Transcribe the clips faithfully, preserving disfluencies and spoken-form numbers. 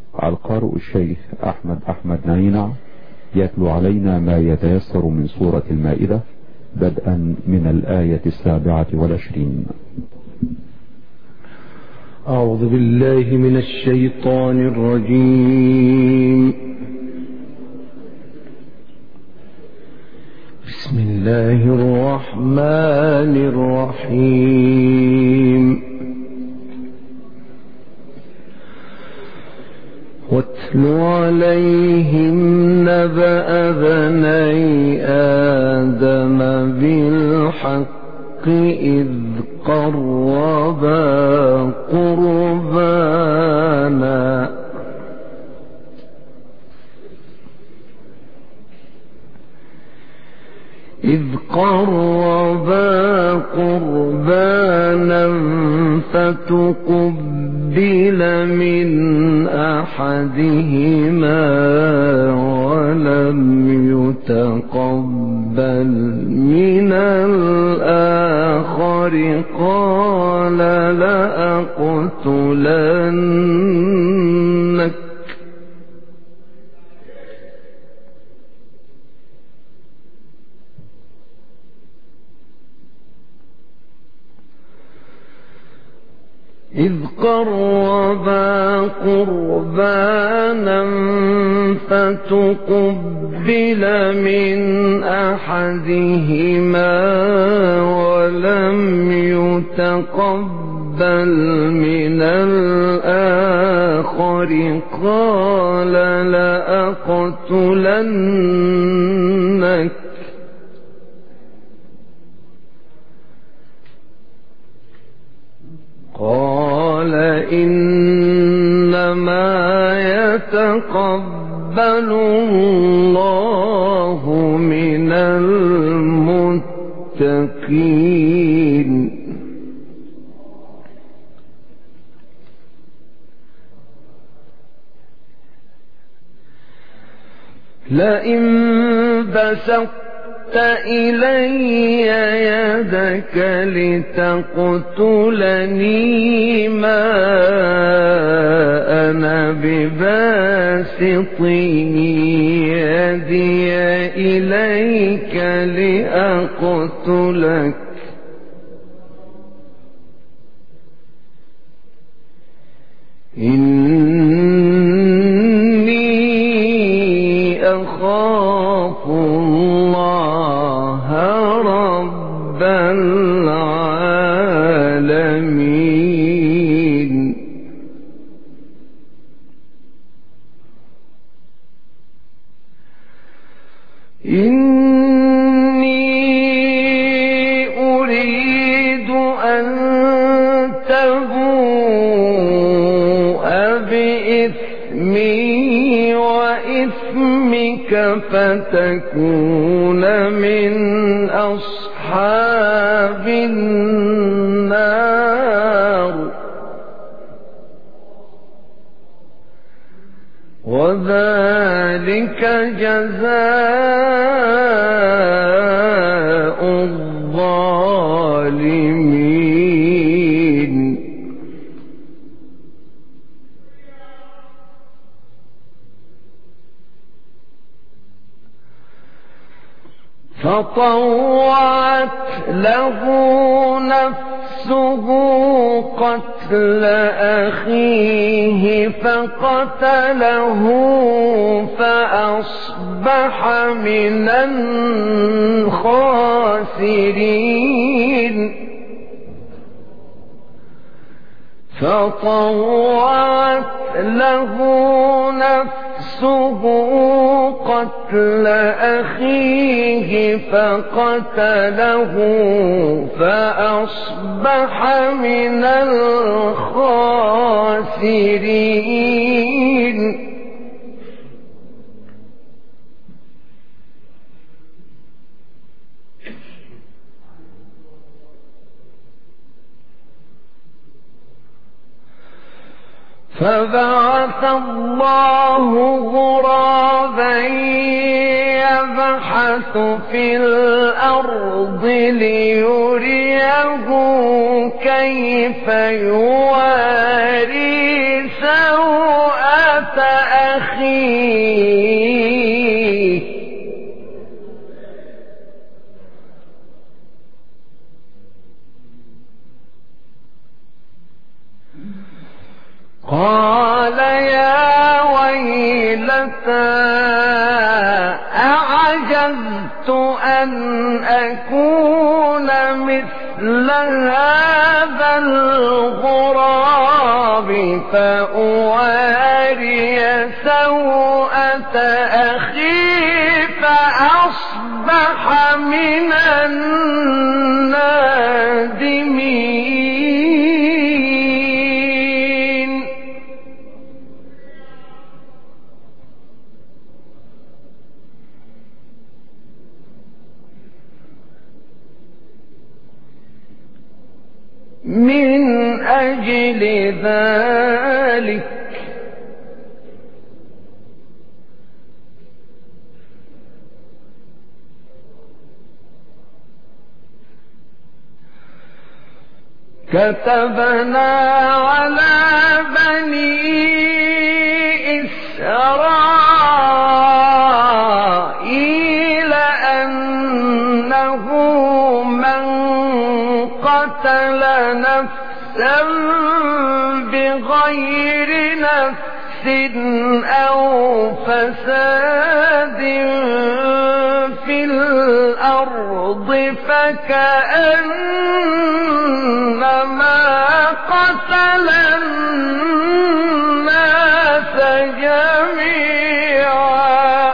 القارئ الشيخ أحمد أحمد نعينع يتلو علينا ما يتيسر من سورة المائدة بدءا من الآية السابعة والعشرين. أعوذ بالله من الشيطان الرجيم. بسم الله الرحمن الرحيم. واتل عليهم نبأ بني آدم بالحق إذ قربا قربانا إذ قربا قربانا فتقبل من أحدهما ولم يتقبل من الآخر قال لأقتلنك إذ قربا قربانا فتقبل من أحدهما ولم يتقبل من الآخر قال لأقتلنك قال إنما يتقبل الله من المتقين. لئن بسطت إلي يدك لتقتلني ما أنا بباسط يدي إليك لأقتلك إني أخاف الله رب العالمين. إني أريد أن تبوء بإثمي وإثمك فتكون من أصحاب النار وذلك جزاء الظالمين. فطوعت له نفسه قتل أخيه فقتله فأصبح من الخاسرين. فطوعت له نفسه قتل أخيه فقتله فأصبح من الخاسرين. فبعث الله غرابا يبحث في الأرض ليريه كيف يواري سوءة أخيه قال يا ويلتى أعجزت أن أكون مثل هذا الغراب فأواري سوءة أخي فأصبح من النادمين. من أجل ذلك كتبنا على بني إسرائيل أنه من قتل نفسا بغير نفس أو فساد في الأرض فكأنما قتل الناس جميعا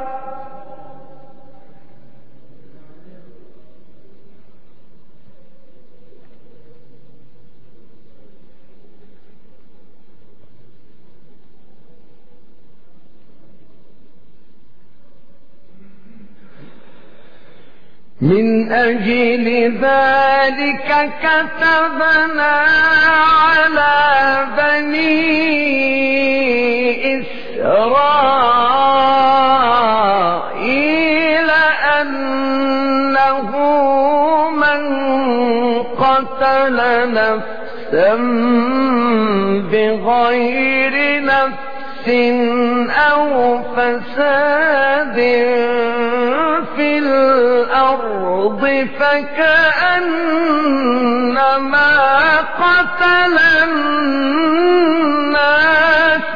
من أجل ذلك كتبنا على بني إسرائيل أنه من قتل نفسا بغير نفس أو فساد في الأرض فكأنما قتل الناس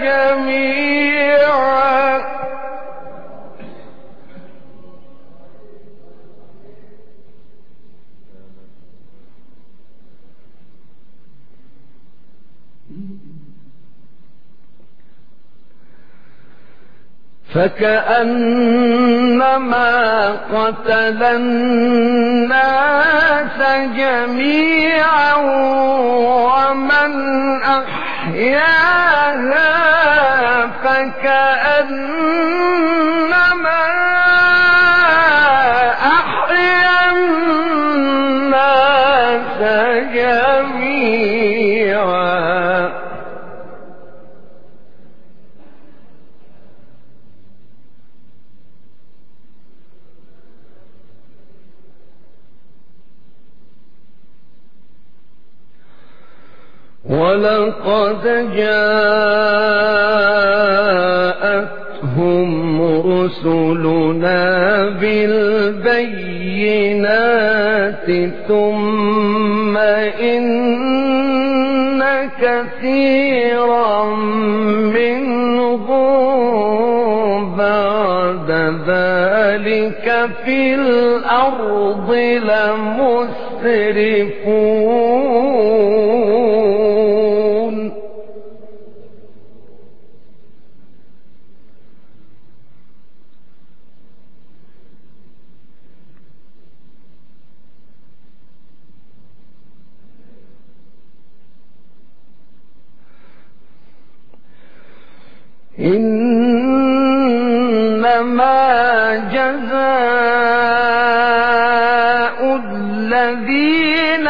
جميعا فكأنما قتل الناس جميعا ومن أحياها فكأنما أحيا الناس جميعا ولقد جاءتهم رسلنا بالبينات ثم إن كثيرا منهم بعد ذلك في الأرض لمسرفون. إنما جزاء الذين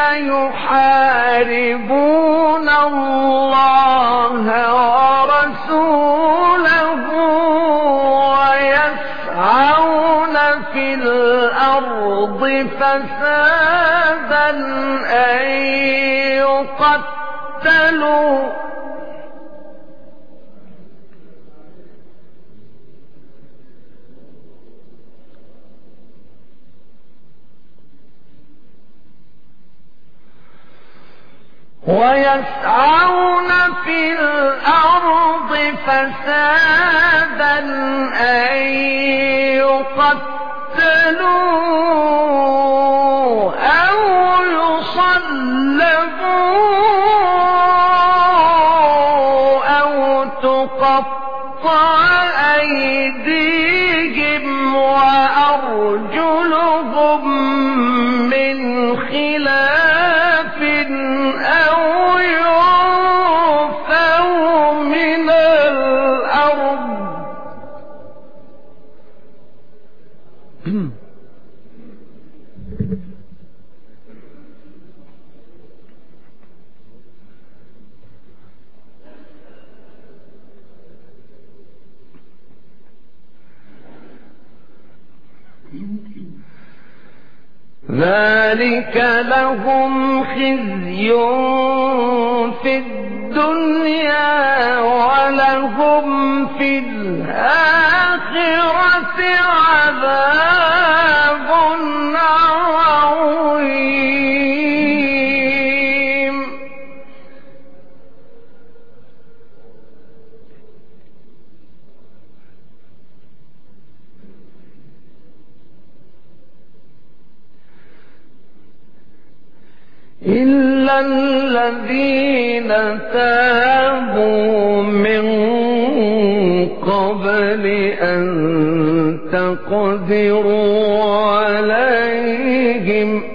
يحاربون الله ورسوله ويسعون في الأرض فسادا أن يقتلوا ويسعون في الأرض فسادا أن يقتلوا أو يصلبوا أو تقطع أيديهم وأرجلهم من خلاف أو ينفوا من الأرض ذلك لهم خزي في الدنيا ولهم في الآخرة عذاب عظيم إلا الذين تابوا من قبل أن تقدروا عليهم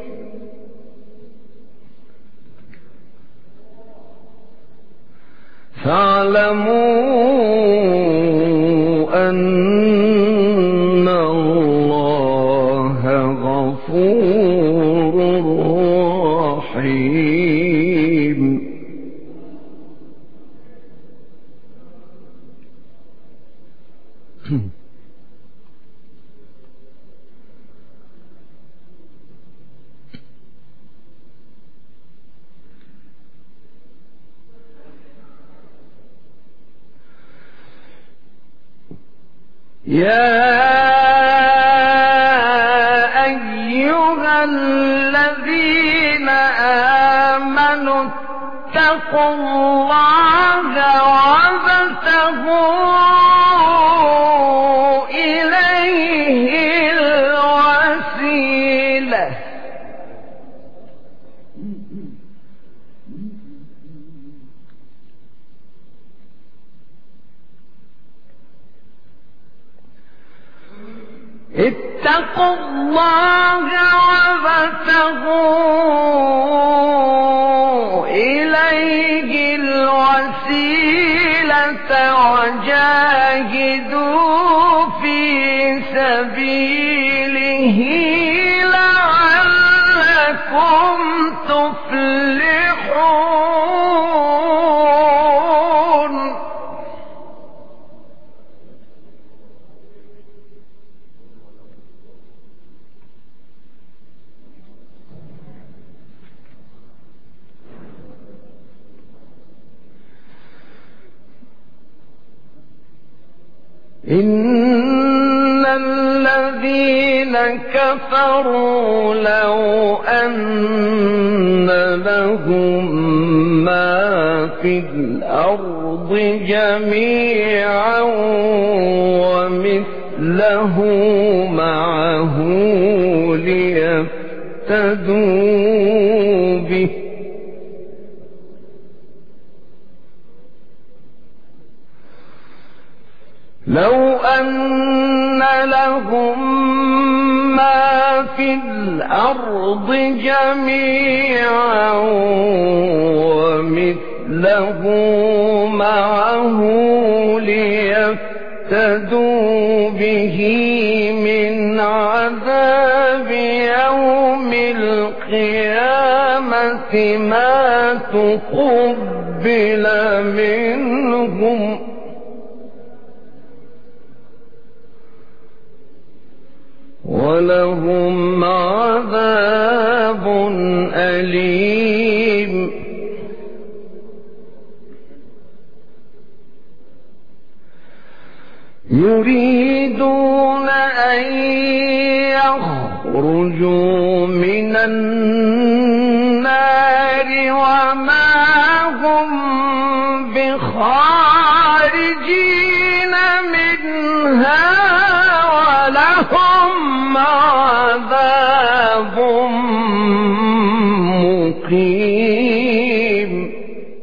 فاعلموا أن الله غفور رحيم. يا أيها الذين آمنوا اتقوا الله وابتغوا إليه الوسيلة اتقوا الله وابتغوا إليه الوسيلة وجاهدوا في سبيله لعلكم تفلحون. إن الذين كفروا لو أن لهم ما في الأرض جميعا ومثله معه ليفتدوا به لو أن لهم ما في الأرض جميعا ومثله معه ليفتدوا به من عذاب يوم القيامة ما تقبل منهم ولهم عذاب أليم. يريدون أن يخرجوا من النار وما خارجين منها ولهم عذاب مقيم.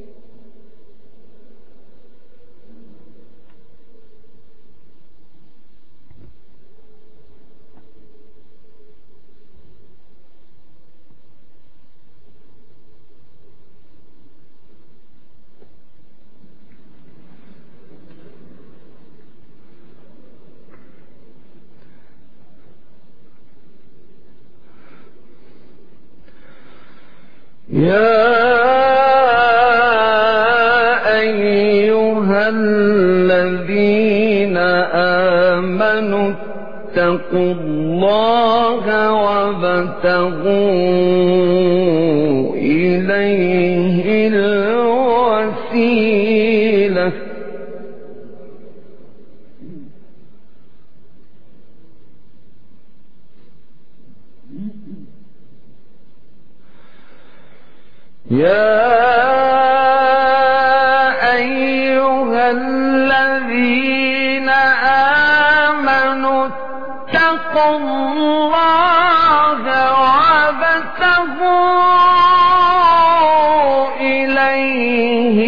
يا أيها الذين آمنوا اتقوا الله وابتغوا إليه الوسيلة يا أيها الذين آمنوا اتقوا الله وابتغوا إليه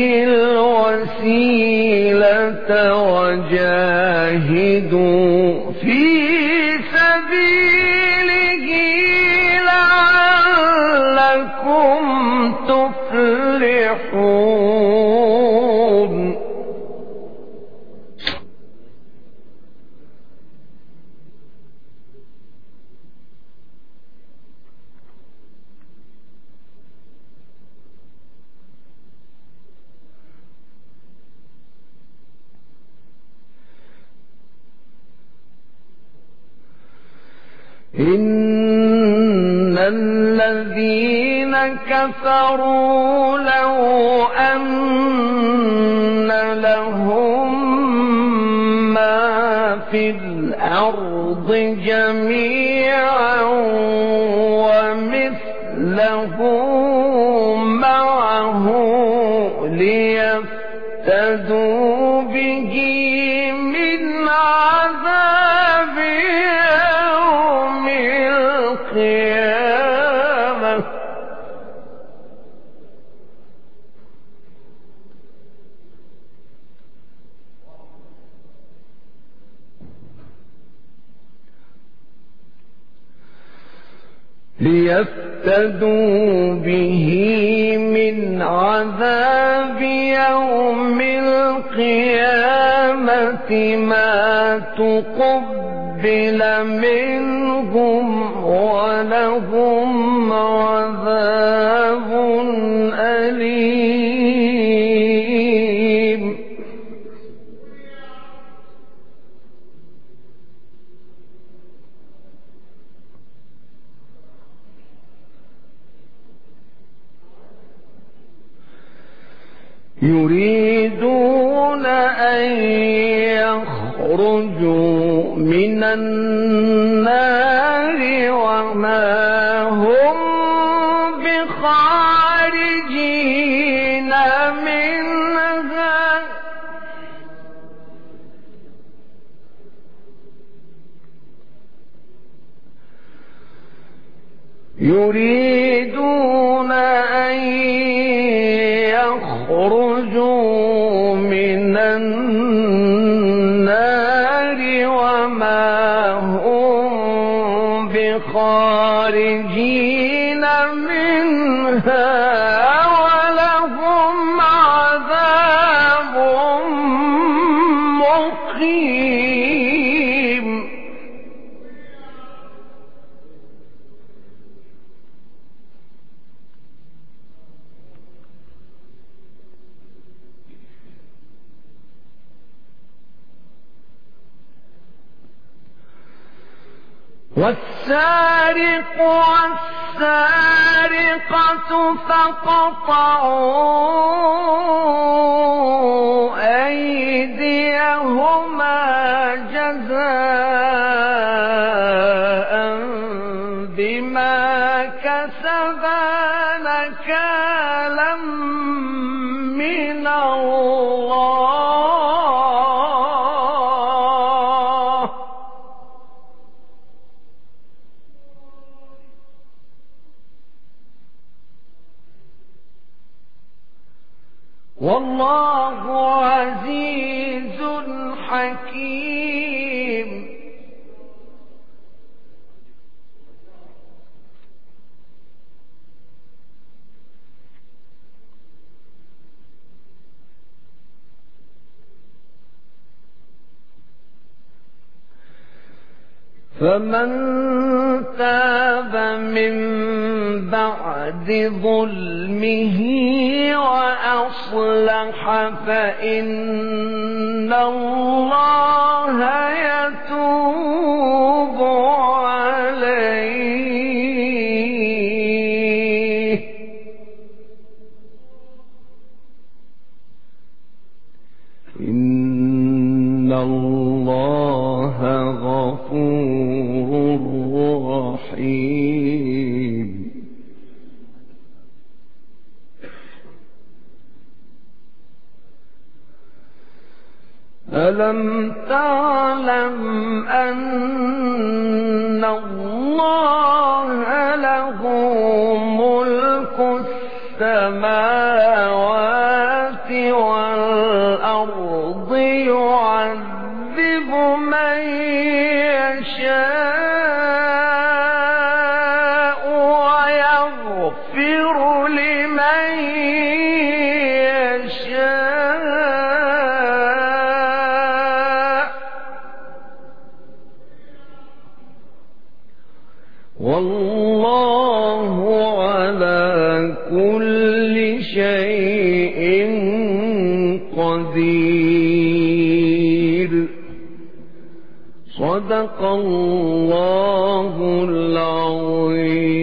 الوسيلة وجاهدوا في سبيله لعلكم تفلحون. إن الذين كفروا لو أن لهم ما في الأرض جميعا ومثله معه ليفتدوا به من عذاب يوم القيامة ليفتدوا به من عذاب يوم القيامة ما تقبل منهم ولهم عذاب أليم. يريدون أن يخرجوا من النار وما هم بخارجين منها يريدون أن يخرجوا من النار وما هم بخارجين منها ولهم عذاب مقيم. والسارق والسارقة فاقطعوا أيديهما جزاء بما كسبا نكالا من الله والله عزيز حكيم. فمن تاب من بعد ظلمه وأصلح فإن الله يتوب عليه. إن الله غفور رحيم. ألم تعلم أن الله له ملك السماوات والأرض يعذب من يشاء ويغفر لمن يشاء والله على كل شيء قدير. صدق الله العظيم.